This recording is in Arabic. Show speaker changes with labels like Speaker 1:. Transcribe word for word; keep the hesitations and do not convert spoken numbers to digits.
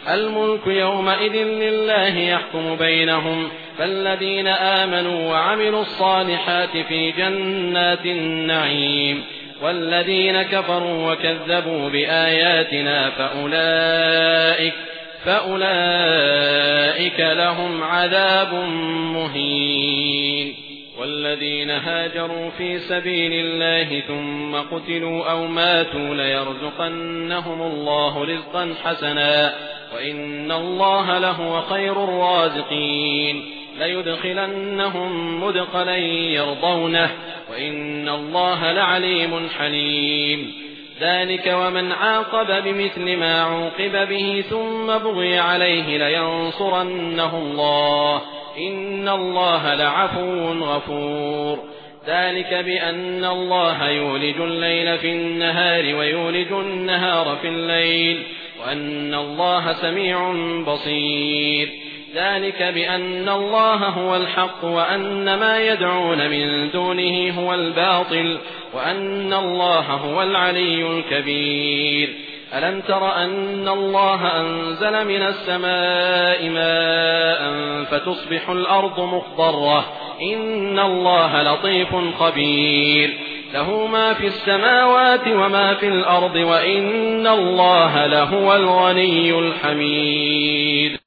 Speaker 1: الملك يومئذ لله يحكم بينهم، فالذين آمنوا وعملوا الصالحات في جنات النعيم، والذين كفروا وكذبوا بآياتنا فأولئك فأولئك لهم عذاب مهين. والذين هاجروا في سبيل الله ثم قتلوا أو ماتوا ليرزقنهم الله رزقا حسنا وإن الله لهو خير الرازقين. ليدخلنهم مدخلا يرضونه وإن الله لعليم حليم. ذلك ومن عاقب بمثل ما عوقب به ثم بغي عليه لينصرنه الله إن الله لعفو غفور. ذلك بأن الله يولج الليل في النهار ويولج النهار في الليل وأن الله سميع بصير. ذلك بأن الله هو الحق وأن ما يدعون من دونه هو الباطل وأن الله هو العلي الكبير. ألم تر أن الله أنزل من السماء ماء فتصبح الأرض مخضرة إن الله لطيف خبير. له ما في السماوات وما في الأرض وإن الله لهو الغني الحميد.